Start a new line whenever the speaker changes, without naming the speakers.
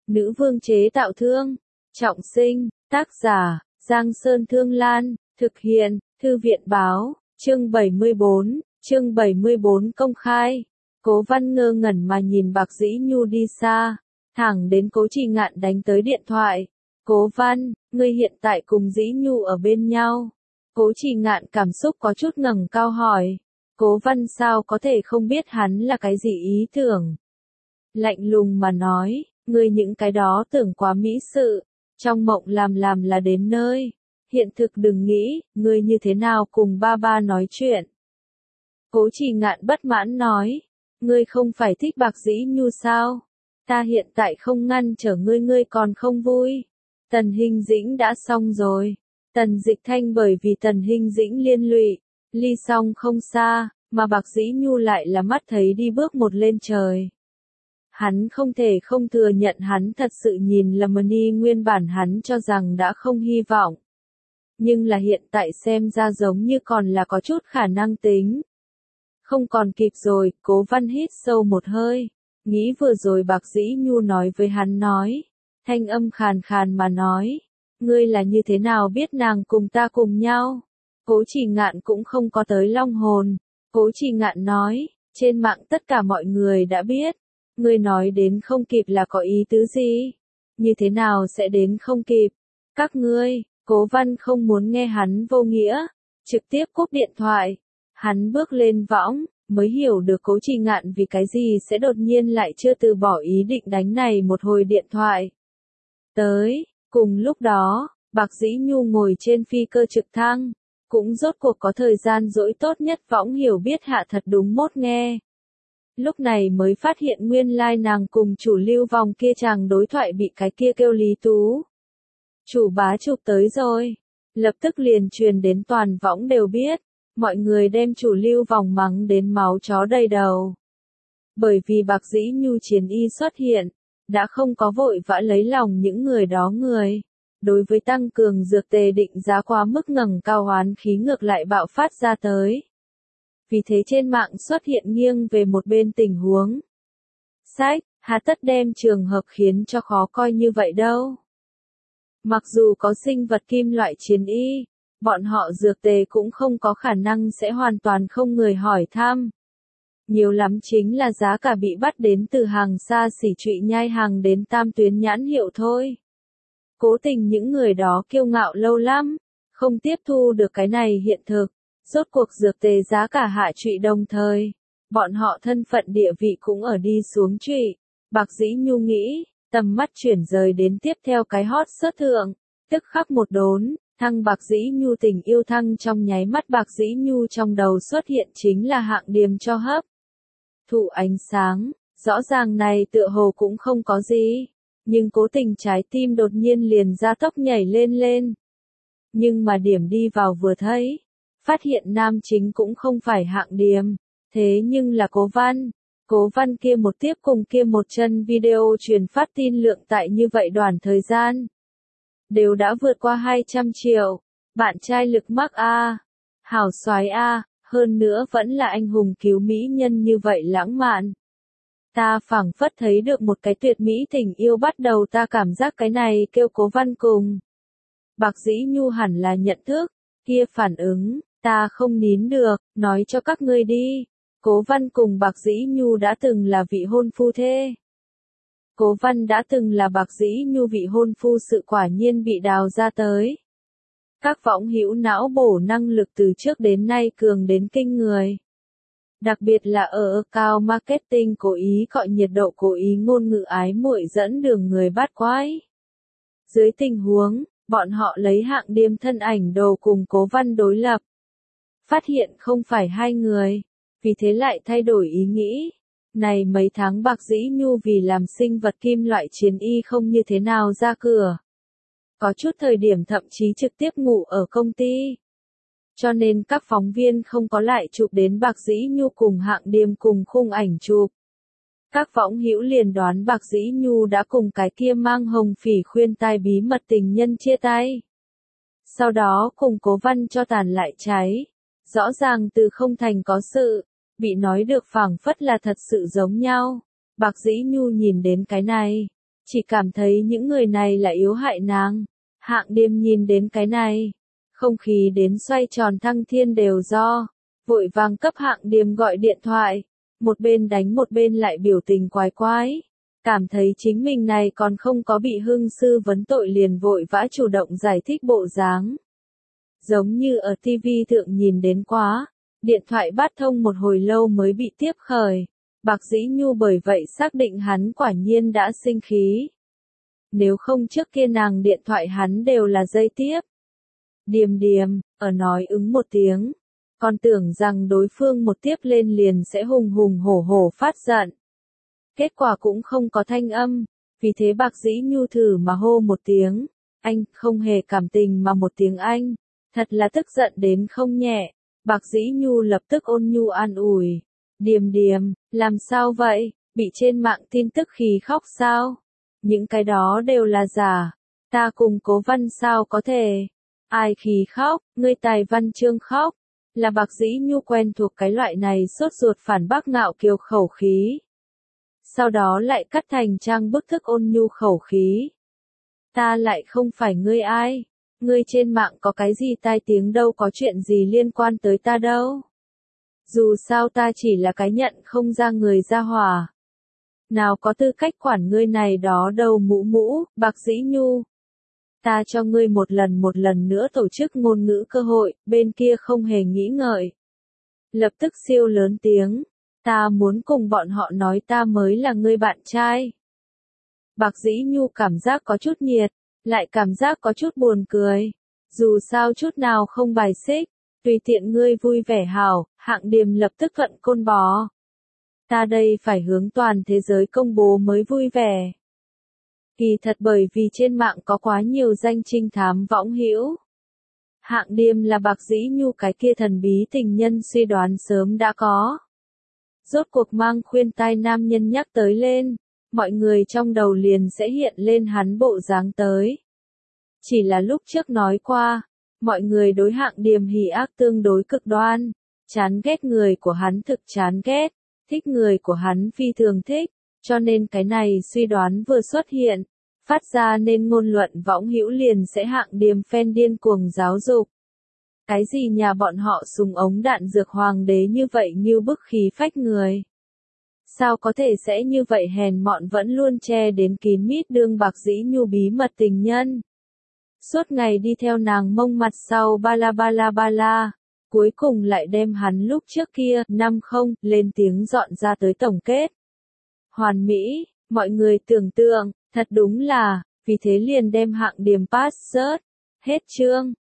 Nữ vương chế tạo thương. Trọng sinh. Tác giả, Giang Sơn Thương Lan. Thực hiện, Thư viện báo. Chương 74. Chương 74 công khai. Cố Văn ngơ ngẩn mà nhìn Bạc Dĩ Nhu đi xa. Thẳng đến Cố Trì Ngạn đánh tới điện thoại. Cố Văn, ngươi hiện tại cùng Dĩ Nhu ở bên nhau. Cố Trì Ngạn cảm xúc có chút ngẩng cao hỏi. Cố Văn sao có thể không biết hắn là cái gì ý tưởng. Lạnh lùng mà nói, ngươi những cái đó tưởng quá mỹ sự. Trong mộng làm là đến nơi. Hiện thực đừng nghĩ, ngươi như thế nào cùng ba ba nói chuyện. Cố Trì Ngạn bất mãn nói. Ngươi không phải thích Bạc Dĩ Nhu sao? Ta hiện tại không ngăn trở ngươi còn không vui. Tần Hinh Dĩnh đã xong rồi. Tần Dịch Thanh bởi vì Tần Hinh Dĩnh liên lụy, ly xong không xa, mà Bạc Dĩ Nhu lại là mắt thấy đi bước một lên trời. Hắn không thể không thừa nhận hắn thật sự nhìn lầm đi, nguyên bản hắn cho rằng đã không hy vọng. Nhưng là hiện tại xem ra giống như còn là có chút khả năng tính. Không còn kịp rồi, Cố Văn hít sâu một hơi. Nghĩ vừa rồi Bạc Dĩ Nhu nói với hắn nói. Thanh âm khàn khàn mà nói. Ngươi là như thế nào biết nàng cùng ta cùng nhau? Cố Trì Ngạn cũng không có tới long hồn. Cố Trì Ngạn nói. Trên mạng tất cả mọi người đã biết. Ngươi nói đến không kịp là có ý tứ gì? Như thế nào sẽ đến không kịp? Các ngươi, Cố Văn không muốn nghe hắn vô nghĩa. Trực tiếp cúp điện thoại. Hắn bước lên võng, mới hiểu được Cố Trì Ngạn vì cái gì sẽ đột nhiên lại chưa từ bỏ ý định đánh này một hồi điện thoại. Cùng lúc đó, Bạc Dĩ Nhu ngồi trên phi cơ trực thăng, cũng rốt cuộc có thời gian rỗi tốt nhất võng hiểu biết hạ thật đúng mốt nghe. Lúc này mới phát hiện nguyên lai nàng cùng chủ Lưu vòng kia chàng đối thoại bị cái kia kêu Lý Tú. Chủ bá chụp tới rồi, lập tức liền truyền đến toàn võng đều biết. Mọi người đem chủ Lưu vòng mắng đến máu chó đầy đầu. Bởi vì Bạc Dĩ Nhu chiến y xuất hiện, đã không có vội vã lấy lòng những người đó người. Đối với tăng cường dược tề định giá quá mức ngẩng cao oán khí ngược lại bạo phát ra tới. Vì thế trên mạng xuất hiện nghiêng về một bên tình huống. Sách, hà tất đem trường hợp khiến cho khó coi như vậy đâu. Mặc dù có sinh vật kim loại chiến y, bọn họ dược tề cũng không có khả năng sẽ hoàn toàn không người hỏi thăm. Nhiều lắm chính là giá cả bị bắt đến từ hàng xa xỉ trụy nhai hàng đến tam tuyến nhãn hiệu thôi. Cố tình những người đó kiêu ngạo lâu lắm, không tiếp thu được cái này hiện thực. Rốt cuộc dược tề giá cả hạ trụy đồng thời. Bọn họ thân phận địa vị cũng ở đi xuống trụy. Bạc Dĩ Nhu nghĩ, tầm mắt chuyển rời đến tiếp theo cái hot search thượng. Tức khắc một đốn. Thăng Bạc Dĩ Nhu tình yêu thăng trong nháy mắt Bạc Dĩ Nhu trong đầu xuất hiện chính là hạng điềm cho hấp. Thụ ánh sáng, rõ ràng này tựa hồ cũng không có gì. Nhưng cố tình trái tim đột nhiên liền ra tốc nhảy lên. Nhưng mà điểm đi vào vừa thấy. Phát hiện nam chính cũng không phải hạng điềm. Thế nhưng là Cố Văn. Cố Văn kia một tiếp cùng kia một chân video truyền phát tin lượng tại như vậy đoạn thời gian. Đều đã vượt qua 200 triệu. Bạn trai lực mắc a, hảo soái a, hơn nữa vẫn là anh hùng cứu mỹ nhân như vậy lãng mạn. Ta phảng phất thấy được một cái tuyệt mỹ tình yêu bắt đầu, ta cảm giác cái này kêu Cố Văn cùng Bạc Dĩ Nhu hẳn là nhận thức, kia phản ứng, ta không nín được, nói cho các ngươi đi. Cố Văn cùng Bạc Dĩ Nhu đã từng là vị hôn phu thê. Cố Văn đã từng là Bạc Dĩ Nhu vị hôn phu, sự quả nhiên bị đào ra tới. Các võng hữu não bổ năng lực từ trước đến nay cường đến kinh người. Đặc biệt là ở cao marketing cố ý cọi nhiệt độ, cố ý ngôn ngữ ái muội dẫn đường người bắt quái. Dưới tình huống, bọn họ lấy hạng điềm thân ảnh đồ cùng Cố Văn đối lập. Phát hiện không phải hai người, vì thế lại thay đổi ý nghĩ. Này mấy tháng Bạc Dĩ Nhu vì làm sinh vật kim loại chiến y không như thế nào ra cửa. Có chút thời điểm thậm chí trực tiếp ngủ ở công ty. Cho nên các phóng viên không có lại chụp đến Bạc Dĩ Nhu cùng hạng điềm cùng khung ảnh chụp. Các võng hữu liền đoán Bạc Dĩ Nhu đã cùng cái kia mang hồng phỉ khuyên tai bí mật tình nhân chia tay. Sau đó cùng Cố Văn cho tàn lại cháy. Rõ ràng từ không thành có sự. Bị nói được phảng phất là thật sự giống nhau. Bạc Dĩ Nhu nhìn đến cái này, chỉ cảm thấy những người này là yếu hại nàng. Hạng Điềm nhìn đến cái này, không khí đến xoay tròn thăng thiên đều do, vội vàng cấp Hạng Điềm gọi điện thoại, một bên đánh một bên lại biểu tình quái quái, cảm thấy chính mình này còn không có bị hưng sư vấn tội liền vội vã chủ động giải thích bộ dáng. Giống như ở TV thượng nhìn đến quá, điện thoại bắt thông một hồi lâu mới bị tiếp khởi, Bạc Dĩ Nhu bởi vậy xác định hắn quả nhiên đã sinh khí. Nếu không trước kia nàng điện thoại hắn đều là dây tiếp. Điềm điềm, ở nói ứng một tiếng, còn tưởng rằng đối phương một tiếp lên liền sẽ hùng hùng hổ hổ phát giận. Kết quả cũng không có thanh âm, vì thế Bạc Dĩ Nhu thử mà hô một tiếng, anh, không hề cảm tình mà một tiếng anh, thật là tức giận đến không nhẹ. Bạc Dĩ Nhu lập tức ôn nhu an ủi, điềm điềm, làm sao vậy, bị trên mạng tin tức khí khóc sao? Những cái đó đều là giả, ta cùng Cố Văn sao có thể? Ai khí khóc, ngươi Tài Văn Chương khóc, là Bạc Dĩ Nhu quen thuộc cái loại này sốt ruột phản bác ngạo kiều khẩu khí. Sau đó lại cắt thành trang bức thức ôn nhu khẩu khí. Ta lại không phải ngươi ai, ngươi trên mạng có cái gì tai tiếng đâu, có chuyện gì liên quan tới ta đâu. Dù sao ta chỉ là cái nhận không ra người ra hỏa. Nào có tư cách quản ngươi này đó đâu mũ mũ, Bạc Dĩ Nhu. Ta cho ngươi một lần nữa tổ chức ngôn ngữ cơ hội, bên kia không hề nghĩ ngợi. Lập tức siêu lớn tiếng, ta muốn cùng bọn họ nói ta mới là ngươi bạn trai. Bạc Dĩ Nhu cảm giác có chút nhiệt, lại cảm giác có chút buồn cười. Dù sao chút nào không bài xích, tùy tiện ngươi vui vẻ hảo, Hạng Điềm lập tức thuận côn bó. Ta đây phải hướng toàn thế giới công bố mới vui vẻ. Kỳ thật bởi vì trên mạng có quá nhiều danh trinh thám võng hữu. Hạng Điềm là Bạc Dĩ Nhu cái kia thần bí tình nhân suy đoán sớm đã có. Rốt cuộc mang khuyên tai nam nhân nhắc tới lên, mọi người trong đầu liền sẽ hiện lên hắn bộ dáng tới. Chỉ là lúc trước nói qua, mọi người đối Hạng Điềm hỉ ác tương đối cực đoan, chán ghét người của hắn thực chán ghét, thích người của hắn phi thường thích, cho nên cái này suy đoán vừa xuất hiện, phát ra nên ngôn luận võng hữu liền sẽ Hạng Điềm phen điên cuồng giáo dục. Cái gì nhà bọn họ súng ống đạn dược hoàng đế như vậy như bức khí phách người. Sao có thể sẽ như vậy hèn mọn vẫn luôn che đến kín mít đương Bạc Dĩ Nhu bí mật tình nhân. Suốt ngày đi theo nàng mông mặt sau ba la, cuối cùng lại đem hắn lúc trước kia, năm không, lên tiếng dọn ra tới tổng kết. Hoàn mỹ, mọi người tưởng tượng, thật đúng là, vì thế liền đem Hạng Điềm pass rớt. Hết chương.